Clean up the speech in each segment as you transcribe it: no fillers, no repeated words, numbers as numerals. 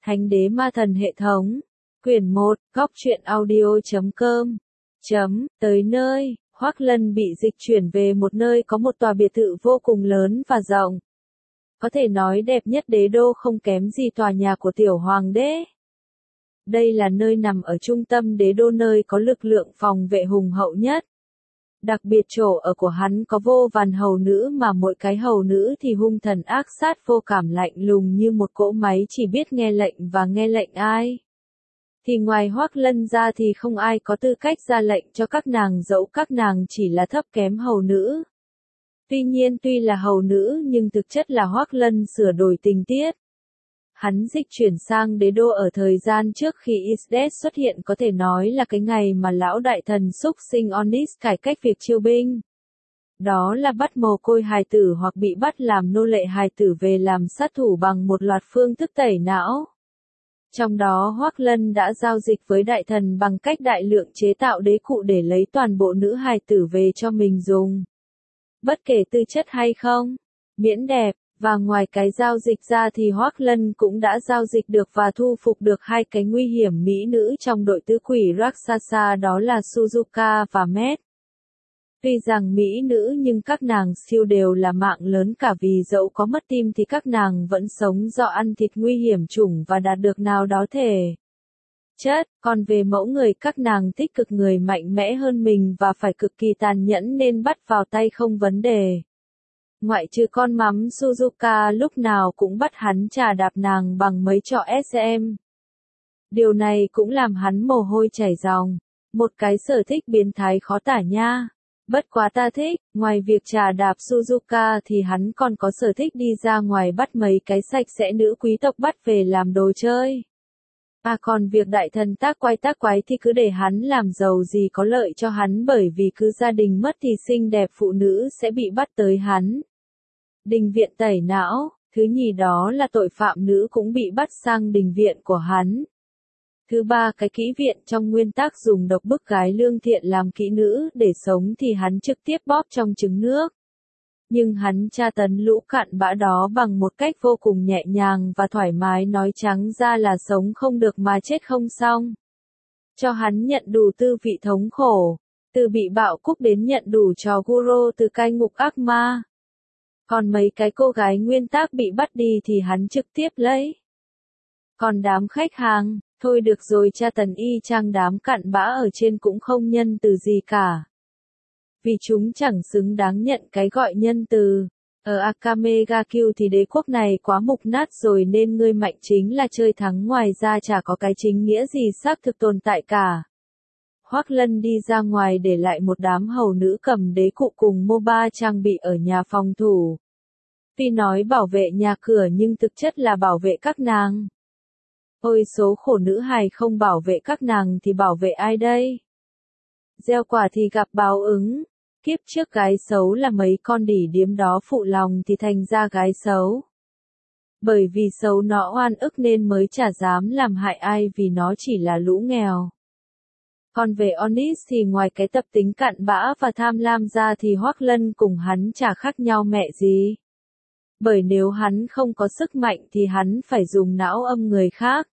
Thánh đế ma thần hệ thống. Quyển 1, góc truyện audio.com. Tới nơi, Hoắc Lân bị dịch chuyển về một nơi có một tòa biệt thự vô cùng lớn và rộng. Có thể nói đẹp nhất đế đô không kém gì tòa nhà của tiểu hoàng đế. Đây là nơi nằm ở trung tâm đế đô, nơi có lực lượng phòng vệ hùng hậu nhất. Đặc biệt chỗ ở của hắn có vô vàn hầu nữ, mà mỗi cái hầu nữ thì hung thần ác sát, vô cảm lạnh lùng như một cỗ máy chỉ biết nghe lệnh và nghe lệnh ai. Thì ngoài Hoắc Lân ra thì không ai có tư cách ra lệnh cho các nàng, dẫu các nàng chỉ là thấp kém hầu nữ. Tuy nhiên tuy là hầu nữ nhưng thực chất là Hoắc Lân sửa đổi tình tiết. Hắn dịch chuyển sang đế đô ở thời gian trước khi Isdes xuất hiện, có thể nói là cái ngày mà lão đại thần xúc sinh Onis cải cách việc chiêu binh. Đó là bắt mồ côi hài tử hoặc bị bắt làm nô lệ hài tử về làm sát thủ bằng một loạt phương thức tẩy não. Trong đó Hoắc Lân đã giao dịch với đại thần bằng cách đại lượng chế tạo đế cụ để lấy toàn bộ nữ hài tử về cho mình dùng. Bất kể tư chất hay không, miễn đẹp. Và ngoài cái giao dịch ra thì Hoắc Lân cũng đã giao dịch được và thu phục được hai cái nguy hiểm mỹ nữ trong đội tứ quỷ Rakshasa, đó là Suzuka và Met. Tuy rằng mỹ nữ nhưng các nàng siêu đều là mạng lớn cả, vì dẫu có mất tim thì các nàng vẫn sống do ăn thịt nguy hiểm chủng và đạt được nào đó thể chất. Còn về mẫu người, các nàng thích cực người mạnh mẽ hơn mình và phải cực kỳ tàn nhẫn nên bắt vào tay không vấn đề. Ngoại trừ con mắm Suzuka lúc nào cũng bắt hắn chà đạp nàng bằng mấy trò SM. Điều này cũng làm hắn mồ hôi chảy ròng. Một cái sở thích biến thái khó tả nha. Bất quá ta thích, ngoài việc chà đạp Suzuka thì hắn còn có sở thích đi ra ngoài bắt mấy cái sạch sẽ nữ quý tộc bắt về làm đồ chơi. Còn việc đại thần tác quái thì cứ để hắn làm, giàu gì có lợi cho hắn, bởi vì cứ gia đình mất thì xinh đẹp phụ nữ sẽ bị bắt tới hắn. Đình viện tẩy não. Thứ nhì đó là tội phạm nữ cũng bị bắt sang đình viện của hắn. Thứ ba, cái kỹ viện trong nguyên tắc dùng độc bức gái lương thiện làm kỹ nữ để sống thì hắn trực tiếp bóp trong trứng nước. Nhưng hắn tra tấn lũ cặn bã đó bằng một cách vô cùng nhẹ nhàng và thoải mái, nói trắng ra là sống không được mà chết không xong. Cho hắn nhận đủ tư vị thống khổ, từ bị bạo cúc đến nhận đủ trò guru từ cai ngục ác ma. Còn mấy cái cô gái nguyên tắc bị bắt đi thì hắn trực tiếp lấy. Còn đám khách hàng, thôi được rồi, tra tấn y chang đám cặn bã ở trên cũng không nhân từ gì cả. Vì chúng chẳng xứng đáng nhận cái gọi nhân từ. Ở Akame ga Kill thì đế quốc này quá mục nát rồi nên người mạnh chính là chơi thắng, ngoài ra chả có cái chính nghĩa gì xác thực tồn tại cả. Hoắc Lân đi ra ngoài để lại một đám hầu nữ cầm đế cụ cùng MOBA trang bị ở nhà phòng thủ. Tuy nói bảo vệ nhà cửa nhưng thực chất là bảo vệ các nàng. Ôi số khổ nữ hài, không bảo vệ các nàng thì bảo vệ ai đây? Gieo quả thì gặp báo ứng. Kiếp trước gái xấu là mấy con đỉ điếm đó phụ lòng thì thành ra gái xấu. Bởi vì xấu nó oan ức nên mới chả dám làm hại ai, vì nó chỉ là lũ nghèo. Còn về Onis thì ngoài cái tập tính cặn bã và tham lam ra thì Hoắc Lân cùng hắn chả khác nhau mẹ gì. Bởi nếu hắn không có sức mạnh thì hắn phải dùng não âm người khác.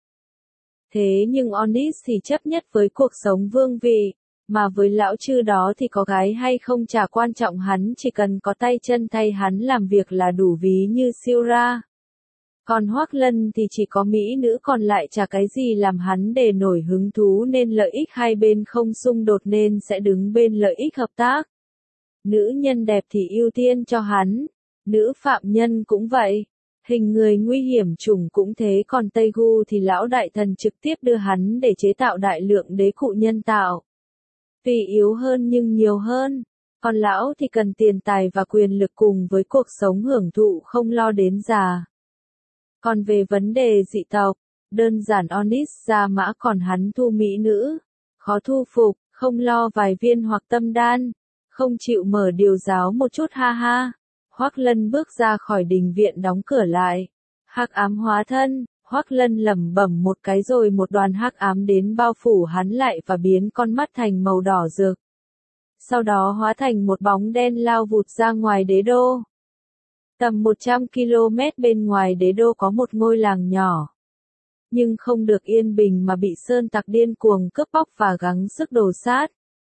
Thế nhưng Onis thì chấp nhất với cuộc sống vương vị, mà với lão chư đó thì có gái hay không chả quan trọng, hắn chỉ cần có tay chân thay hắn làm việc là đủ, ví như Siura. Còn Hoắc Lân thì chỉ có mỹ nữ còn lại chả cái gì làm hắn để nổi hứng thú, nên lợi ích hai bên không xung đột nên sẽ đứng bên lợi ích hợp tác. Nữ nhân đẹp thì ưu tiên cho hắn, nữ phạm nhân cũng vậy, hình người nguy hiểm chủng cũng thế, còn Tây Gu thì lão đại thần trực tiếp đưa hắn để chế tạo đại lượng đế cụ nhân tạo. Tuy yếu hơn nhưng nhiều hơn, còn lão thì cần tiền tài và quyền lực cùng với cuộc sống hưởng thụ không lo đến già. Còn về vấn đề dị tộc, đơn giản Onis ra mã, còn hắn thu mỹ nữ, khó thu phục, không lo vài viên hoặc tâm đan, không chịu mở điều giáo một chút, ha ha. Hoắc Lân bước ra khỏi đình viện đóng cửa lại. Hắc ám hóa thân. Hoắc Lân lẩm bẩm một cái rồi một đoàn hắc ám đến bao phủ hắn lại và biến con mắt thành màu đỏ rực. Sau đó hóa thành một bóng đen lao vụt ra ngoài đế đô. Tầm 100 km bên ngoài đế đô có một ngôi làng nhỏ. nhưng không được yên bình mà bị sơn tặc điên cuồng cướp bóc và gắng sức đồ sát.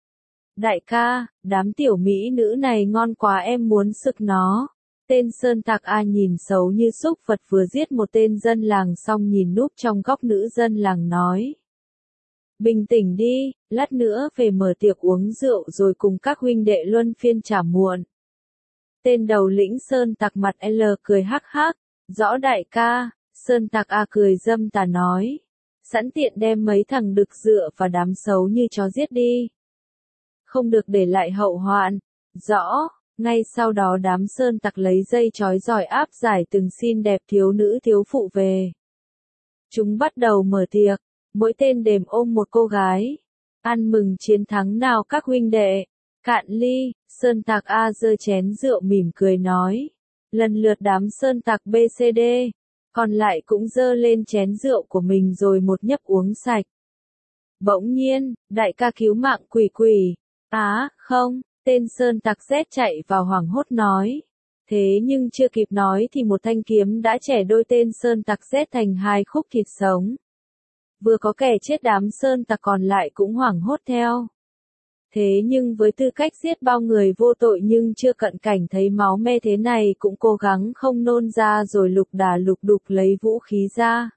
Đại ca, đám tiểu mỹ nữ này ngon quá em muốn sực nó. Tên sơn tặc A nhìn xấu như súc vật vừa giết một tên dân làng xong nhìn núp trong góc nữ dân làng nói. Bình tĩnh đi, lát nữa về mở tiệc uống rượu rồi cùng các huynh đệ luân phiên trả muộn. Tên đầu lĩnh sơn tặc mặt L cười hắc hắc, rõ đại ca, sơn tặc A cười dâm tà nói. Sẵn tiện đem mấy thằng đực dựa và đám xấu như chó giết đi. Không được để lại hậu hoạn, rõ. Ngay sau đó đám sơn tặc lấy dây trói giỏi áp giải từng xin đẹp thiếu nữ thiếu phụ về. Chúng bắt đầu mở tiệc, mỗi tên đềm ôm một cô gái. Ăn mừng chiến thắng nào các huynh đệ. Cạn ly, sơn tặc A giơ chén rượu mỉm cười nói. Lần lượt đám sơn tặc BCD, còn lại cũng giơ lên chén rượu của mình rồi một nhấp uống sạch. Bỗng nhiên, đại ca cứu mạng quỷ quỷ. Không. Tên sơn tặc Z chạy vào hoảng hốt nói. Thế nhưng chưa kịp nói thì một thanh kiếm đã chẻ đôi tên sơn tặc Z thành hai khúc thịt sống. Vừa có kẻ chết đám sơn tặc còn lại cũng hoảng hốt theo. Thế nhưng với tư cách giết bao người vô tội nhưng chưa cận cảnh thấy máu me thế này cũng cố gắng không nôn ra rồi lục đà lục đục lấy vũ khí ra.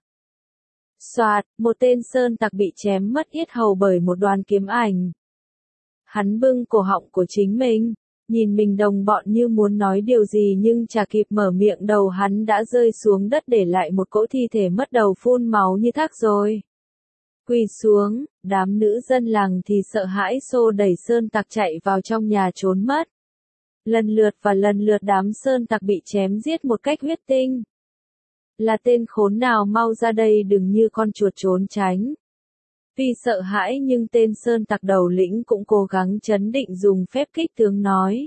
Soạt, một tên sơn tặc bị chém mất yết hầu bởi một đoàn kiếm ảnh. Hắn bưng cổ họng của chính mình, nhìn mình đồng bọn như muốn nói điều gì nhưng chả kịp mở miệng đầu hắn đã rơi xuống đất để lại một cỗ thi thể mất đầu phun máu như thác rồi. Quỳ xuống, đám nữ dân làng thì sợ hãi xô đẩy sơn tặc chạy vào trong nhà trốn mất. Lần lượt đám sơn tặc bị chém giết một cách huyết tinh. Là tên khốn nào mau ra đây đừng như con chuột trốn tránh. Vì sợ hãi nhưng tên sơn tặc đầu lĩnh cũng cố gắng trấn định dùng phép kích tướng nói.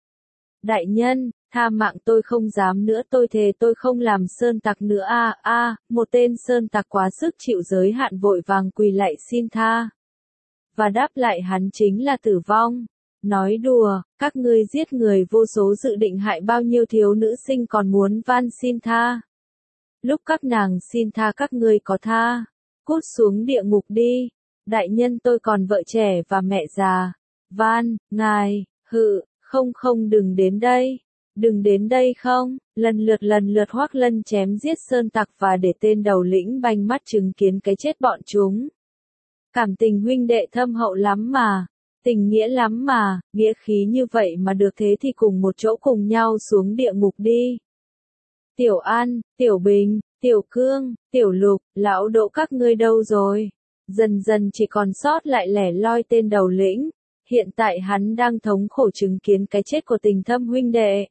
Đại nhân, tha mạng tôi không dám nữa tôi thề tôi không làm sơn tặc nữa một tên sơn tặc quá sức chịu giới hạn vội vàng quỳ lại xin tha. Và đáp lại hắn chính là tử vong. Nói đùa, các ngươi giết người vô số dự định hại bao nhiêu thiếu nữ sinh còn muốn van xin tha. Lúc các nàng xin tha các ngươi có tha. Cút xuống địa ngục đi. Đại nhân tôi còn vợ trẻ và mẹ già. Van, ngài, không đừng đến đây. Đừng đến đây không. Lần lượt Hoắc Lân chém giết sơn tặc và để tên đầu lĩnh banh mắt chứng kiến cái chết bọn chúng. Cảm tình huynh đệ thâm hậu lắm mà. Tình nghĩa lắm mà, nghĩa khí như vậy mà được thế thì cùng một chỗ cùng nhau xuống địa ngục đi. Tiểu An, Tiểu Bình, Tiểu Cương, Tiểu Lục, lão Đỗ các ngươi đâu rồi? Dần dần chỉ còn sót lại lẻ loi tên đầu lĩnh. Hiện tại hắn đang thống khổ chứng kiến cái chết của tình thâm huynh đệ.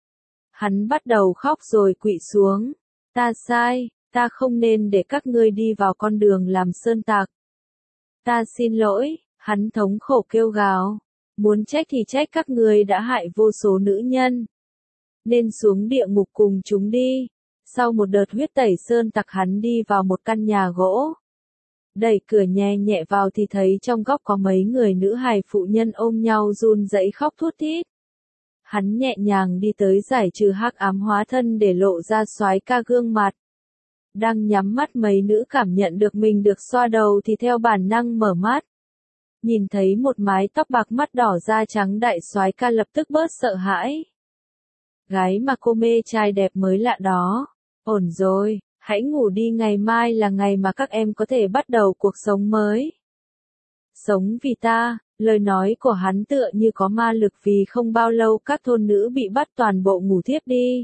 Hắn bắt đầu khóc rồi quỵ xuống. Ta sai, ta không nên để các ngươi đi vào con đường làm sơn tặc. Ta xin lỗi, hắn thống khổ kêu gào. Muốn trách thì trách các ngươi đã hại vô số nữ nhân. Nên xuống địa ngục cùng chúng đi. Sau một đợt huyết tẩy sơn tặc hắn đi vào một căn nhà gỗ. Đẩy cửa nhẹ nhẹ vào thì thấy trong góc có mấy người nữ hài phụ nhân ôm nhau run rẩy khóc thút thít. Hắn nhẹ nhàng đi tới giải trừ hắc ám hóa thân để lộ ra soái ca gương mặt. Đang nhắm mắt mấy nữ cảm nhận được mình được xoa đầu thì theo bản năng mở mắt. Nhìn thấy một mái tóc bạc mắt đỏ da trắng đại soái ca lập tức bớt sợ hãi. Gái mà cô mê trai đẹp mới lạ đó. Ổn rồi, hãy ngủ đi ngày mai là ngày mà các em có thể bắt đầu cuộc sống mới. Sống vì ta, lời nói của hắn tựa như có ma lực vì không bao lâu các thôn nữ bị bắt toàn bộ ngủ thiếp đi.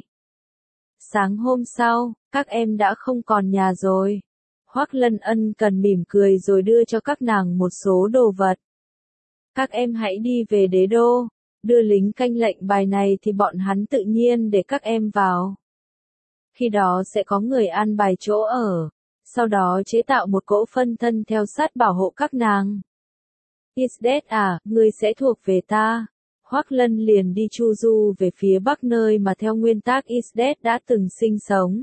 Sáng hôm sau, các em đã không còn nhà rồi. Hoắc Lân ân cần mỉm cười rồi đưa cho các nàng một số đồ vật. Các em hãy đi về đế đô, đưa lính canh lệnh bài này thì bọn hắn tự nhiên để các em vào. Khi đó sẽ có người an bài chỗ ở, sau đó chế tạo một cỗ phân thân theo sát bảo hộ các nàng. Isdet ngươi sẽ thuộc về ta. Hoắc Lân liền đi chu du về phía bắc nơi mà theo nguyên tắc Isdet đã từng sinh sống.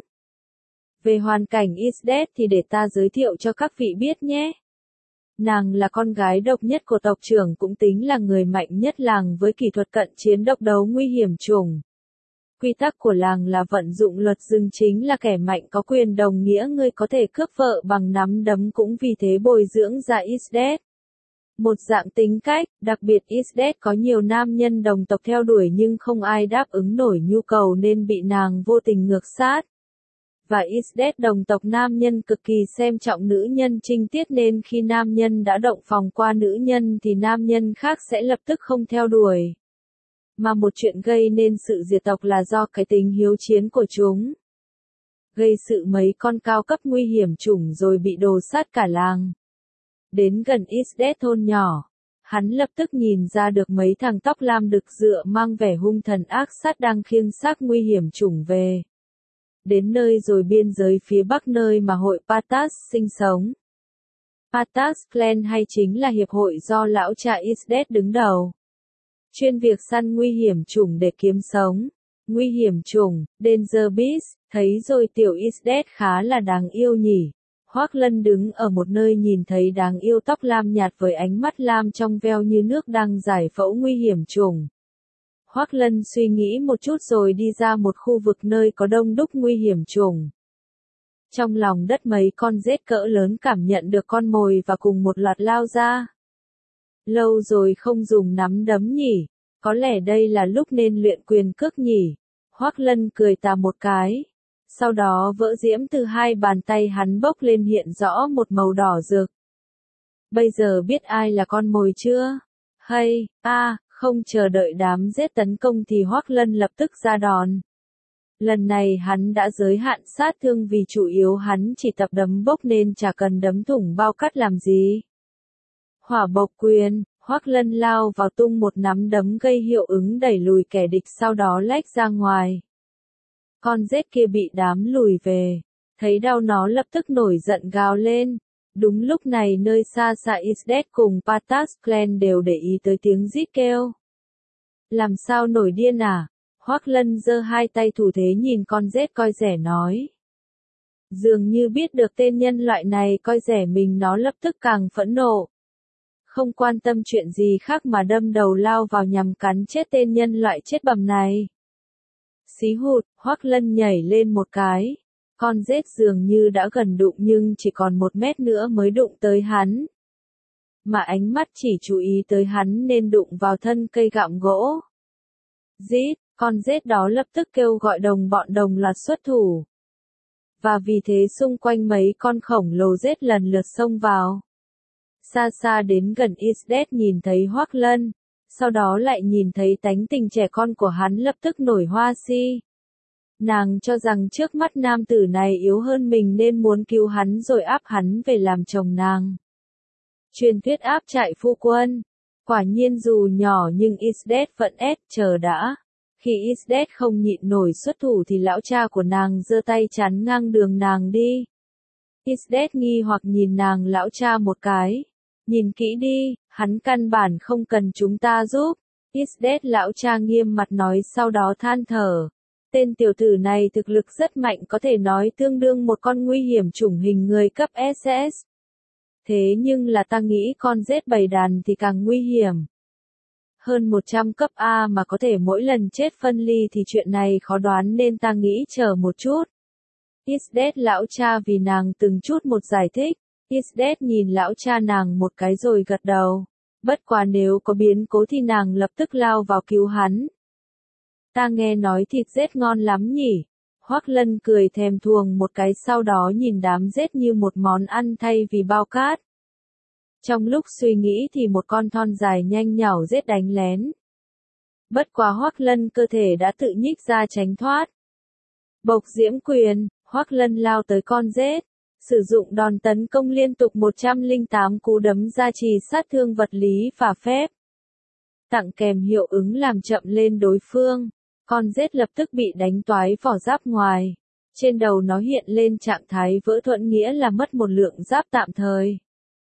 Về hoàn cảnh Isdet thì để ta giới thiệu cho các vị biết nhé. Nàng là con gái độc nhất của tộc trưởng cũng tính là người mạnh nhất làng với kỹ thuật cận chiến độc đấu nguy hiểm chủng. Quy tắc của làng là vận dụng luật rừng chính là kẻ mạnh có quyền đồng nghĩa ngươi có thể cướp vợ bằng nắm đấm cũng vì thế bồi dưỡng ra Isdet. Một dạng tính cách, đặc biệt Isdet có nhiều nam nhân đồng tộc theo đuổi nhưng không ai đáp ứng nổi nhu cầu nên bị nàng vô tình ngược sát. Và Isdet đồng tộc nam nhân cực kỳ xem trọng nữ nhân trinh tiết nên khi nam nhân đã động phòng qua nữ nhân thì nam nhân khác sẽ lập tức không theo đuổi. Mà một chuyện gây nên sự diệt tộc là do cái tính hiếu chiến của chúng. Gây sự mấy con cao cấp nguy hiểm chủng rồi bị đồ sát cả làng. Đến gần Isdet thôn nhỏ, hắn lập tức nhìn ra được mấy thằng tóc lam đực dựa mang vẻ hung thần ác sát đang khiêng xác nguy hiểm chủng về. Đến nơi rồi biên giới phía bắc nơi mà hội Patas sinh sống. Patas Clan hay chính là hiệp hội do lão cha Isdet đứng đầu. Chuyên việc săn nguy hiểm chủng để kiếm sống. Nguy hiểm chủng, Danger Beast, thấy rồi tiểu Isdet khá là đáng yêu nhỉ. Hoác Lân đứng ở một nơi nhìn thấy đáng yêu tóc lam nhạt với ánh mắt lam trong veo như nước đang giải phẫu nguy hiểm chủng. Hoác Lân suy nghĩ một chút rồi đi ra một khu vực nơi có đông đúc nguy hiểm chủng. Trong lòng đất mấy con rết cỡ lớn cảm nhận được con mồi và cùng một loạt lao ra. Lâu rồi không dùng nắm đấm nhỉ, có lẽ đây là lúc nên luyện quyền cước nhỉ. Hoác Lân cười tà một cái. Sau đó vỡ diễm từ hai bàn tay hắn bốc lên hiện rõ một màu đỏ rực. Bây giờ biết ai là con mồi chưa? Hay, không chờ đợi đám rết tấn công thì Hoác Lân lập tức ra đòn. Lần này hắn đã giới hạn sát thương vì chủ yếu hắn chỉ tập đấm bốc nên chả cần đấm thủng bao cát làm gì. Hỏa bộc quyền, Hoác Lân lao vào tung một nắm đấm gây hiệu ứng đẩy lùi kẻ địch sau đó lách ra ngoài. Con rết kia bị đám lùi về, thấy đau nó lập tức nổi giận gào lên. Đúng lúc này nơi xa xa Isdet cùng Patas Clan đều để ý tới tiếng rít kêu. Làm sao nổi điên à? Hoác Lân giơ hai tay thủ thế nhìn con rết coi rẻ nói. Dường như biết được tên nhân loại này coi rẻ mình nó lập tức càng phẫn nộ. Không quan tâm chuyện gì khác mà đâm đầu lao vào nhằm cắn chết tên nhân loại chết bầm này. Xí hụt, Hoác Lân nhảy lên một cái. Con rết dường như đã gần đụng nhưng chỉ còn 1 mét nữa mới đụng tới hắn. Mà ánh mắt chỉ chú ý tới hắn nên đụng vào thân cây gặm gỗ. Rít, con rết đó lập tức kêu gọi đồng bọn đồng loạt xuất thủ. Và vì thế xung quanh mấy con khổng lồ rết lần lượt xông vào. Xa xa đến gần Isdet nhìn thấy Hoác Lân, sau đó lại nhìn thấy tánh tình trẻ con của hắn lập tức nổi hoa si. Nàng cho rằng trước mắt nam tử này yếu hơn mình nên muốn cứu hắn rồi áp hắn về làm chồng nàng. Truyền thuyết áp trại phu quân. Quả nhiên dù nhỏ nhưng Isdet vẫn chờ đã. Khi Isdet không nhịn nổi xuất thủ thì lão cha của nàng giơ tay chắn ngang đường nàng đi. Isdet nghi hoặc nhìn nàng lão cha một cái. Nhìn kỹ đi, hắn căn bản không cần chúng ta giúp. Isdet lão cha nghiêm mặt nói sau đó than thở. Tên tiểu tử này thực lực rất mạnh có thể nói tương đương một con nguy hiểm chủng hình người cấp SS. Thế nhưng là ta nghĩ con rết bầy đàn thì càng nguy hiểm. Hơn 100 cấp A mà có thể mỗi lần chết phân ly thì chuyện này khó đoán nên ta nghĩ chờ một chút. Isdet lão cha vì nàng từng chút một giải thích. Isdet nhìn lão cha nàng một cái rồi gật đầu. Bất quá nếu có biến cố thì nàng lập tức lao vào cứu hắn. Ta nghe nói thịt rết ngon lắm nhỉ. Hoác Lân cười thèm thuồng một cái sau đó nhìn đám rết như một món ăn thay vì bao cát. Trong lúc suy nghĩ thì một con thon dài nhanh nhảu rết đánh lén. Bất quá Hoác Lân cơ thể đã tự nhích ra tránh thoát. Bộc diễm quyền, Hoác Lân lao tới con rết. Sử dụng đòn tấn công liên tục 108 cú đấm gia trì sát thương vật lý và phép. Tặng kèm hiệu ứng làm chậm lên đối phương. Con rết lập tức bị đánh toái vỏ giáp ngoài. Trên đầu nó hiện lên trạng thái vỡ thuẫn nghĩa là mất một lượng giáp tạm thời.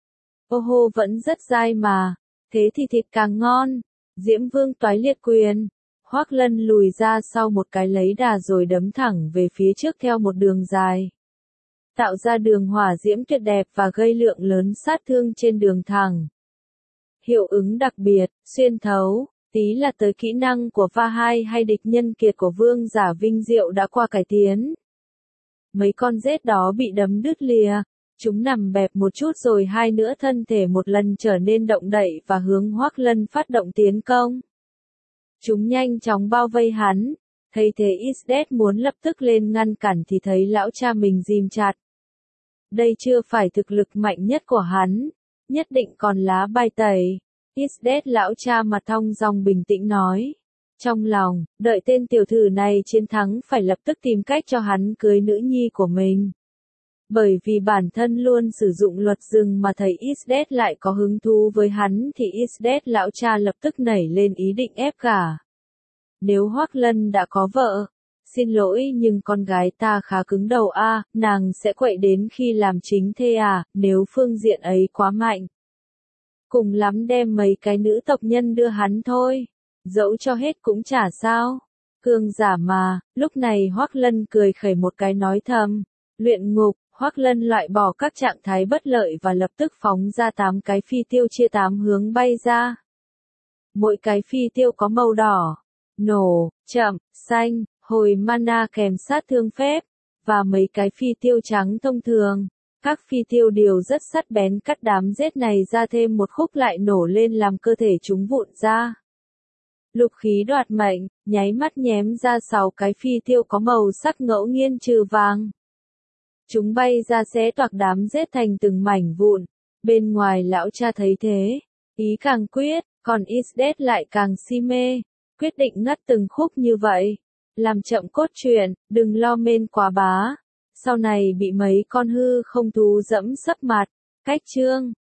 Ô hô vẫn rất dai mà. Thế thì thịt càng ngon. Diễm Vương toái liệt quyền. Hoác Lân lùi ra sau một cái lấy đà rồi đấm thẳng về phía trước theo một đường dài. Tạo ra đường hỏa diễm tuyệt đẹp và gây lượng lớn sát thương trên đường thẳng. Hiệu ứng đặc biệt, xuyên thấu. Tí là tới kỹ năng của pha hai hay địch nhân kiệt của vương giả vinh diệu đã qua cải tiến. Mấy con rết đó bị đấm đứt lìa, chúng nằm bẹp một chút rồi hai nữa thân thể một lần trở nên động đậy và hướng Hoắc Lân phát động tiến công. Chúng nhanh chóng bao vây hắn, thấy thế Isdet muốn lập tức lên ngăn cản thì thấy lão cha mình ghim chặt. Đây chưa phải thực lực mạnh nhất của hắn, nhất định còn lá bài tẩy. Isdet lão cha mặt thong dong bình tĩnh nói. Trong lòng, đợi tên tiểu thử này chiến thắng phải lập tức tìm cách cho hắn cưới nữ nhi của mình. Bởi vì bản thân luôn sử dụng luật rừng mà thầy Isdet lại có hứng thú với hắn thì Isdet lão cha lập tức nảy lên ý định ép gả. Nếu Hoắc Lân đã có vợ, xin lỗi nhưng con gái ta khá cứng đầu a, nàng sẽ quậy đến khi làm chính thê à, nếu phương diện ấy quá mạnh. Cùng lắm đem mấy cái nữ tộc nhân đưa hắn thôi, dẫu cho hết cũng chả sao. Cường giả mà, lúc này Hoắc Lân cười khẩy một cái nói thầm, luyện ngục. Hoắc Lân loại bỏ các trạng thái bất lợi và lập tức phóng ra 8 cái phi tiêu chia 8 hướng bay ra. Mỗi cái phi tiêu có màu đỏ, nổ, chậm, xanh, hồi mana kèm sát thương phép, và mấy cái phi tiêu trắng thông thường. Các phi tiêu đều rất sắc bén cắt đám rết này ra thêm một khúc lại nổ lên làm cơ thể chúng vụn ra. Lục khí đoạt mệnh, nháy mắt nhém ra 6 cái phi tiêu có màu sắc ngẫu nhiên trừ vàng. Chúng bay ra xé toạc đám rết thành từng mảnh vụn. Bên ngoài lão cha thấy thế, ý càng quyết, còn Isdet lại càng si mê, quyết định ngắt từng khúc như vậy. Làm chậm cốt truyện, đừng lo men quá bá. Sau này bị mấy con hư không thú dẫm sấp mặt. Cách chương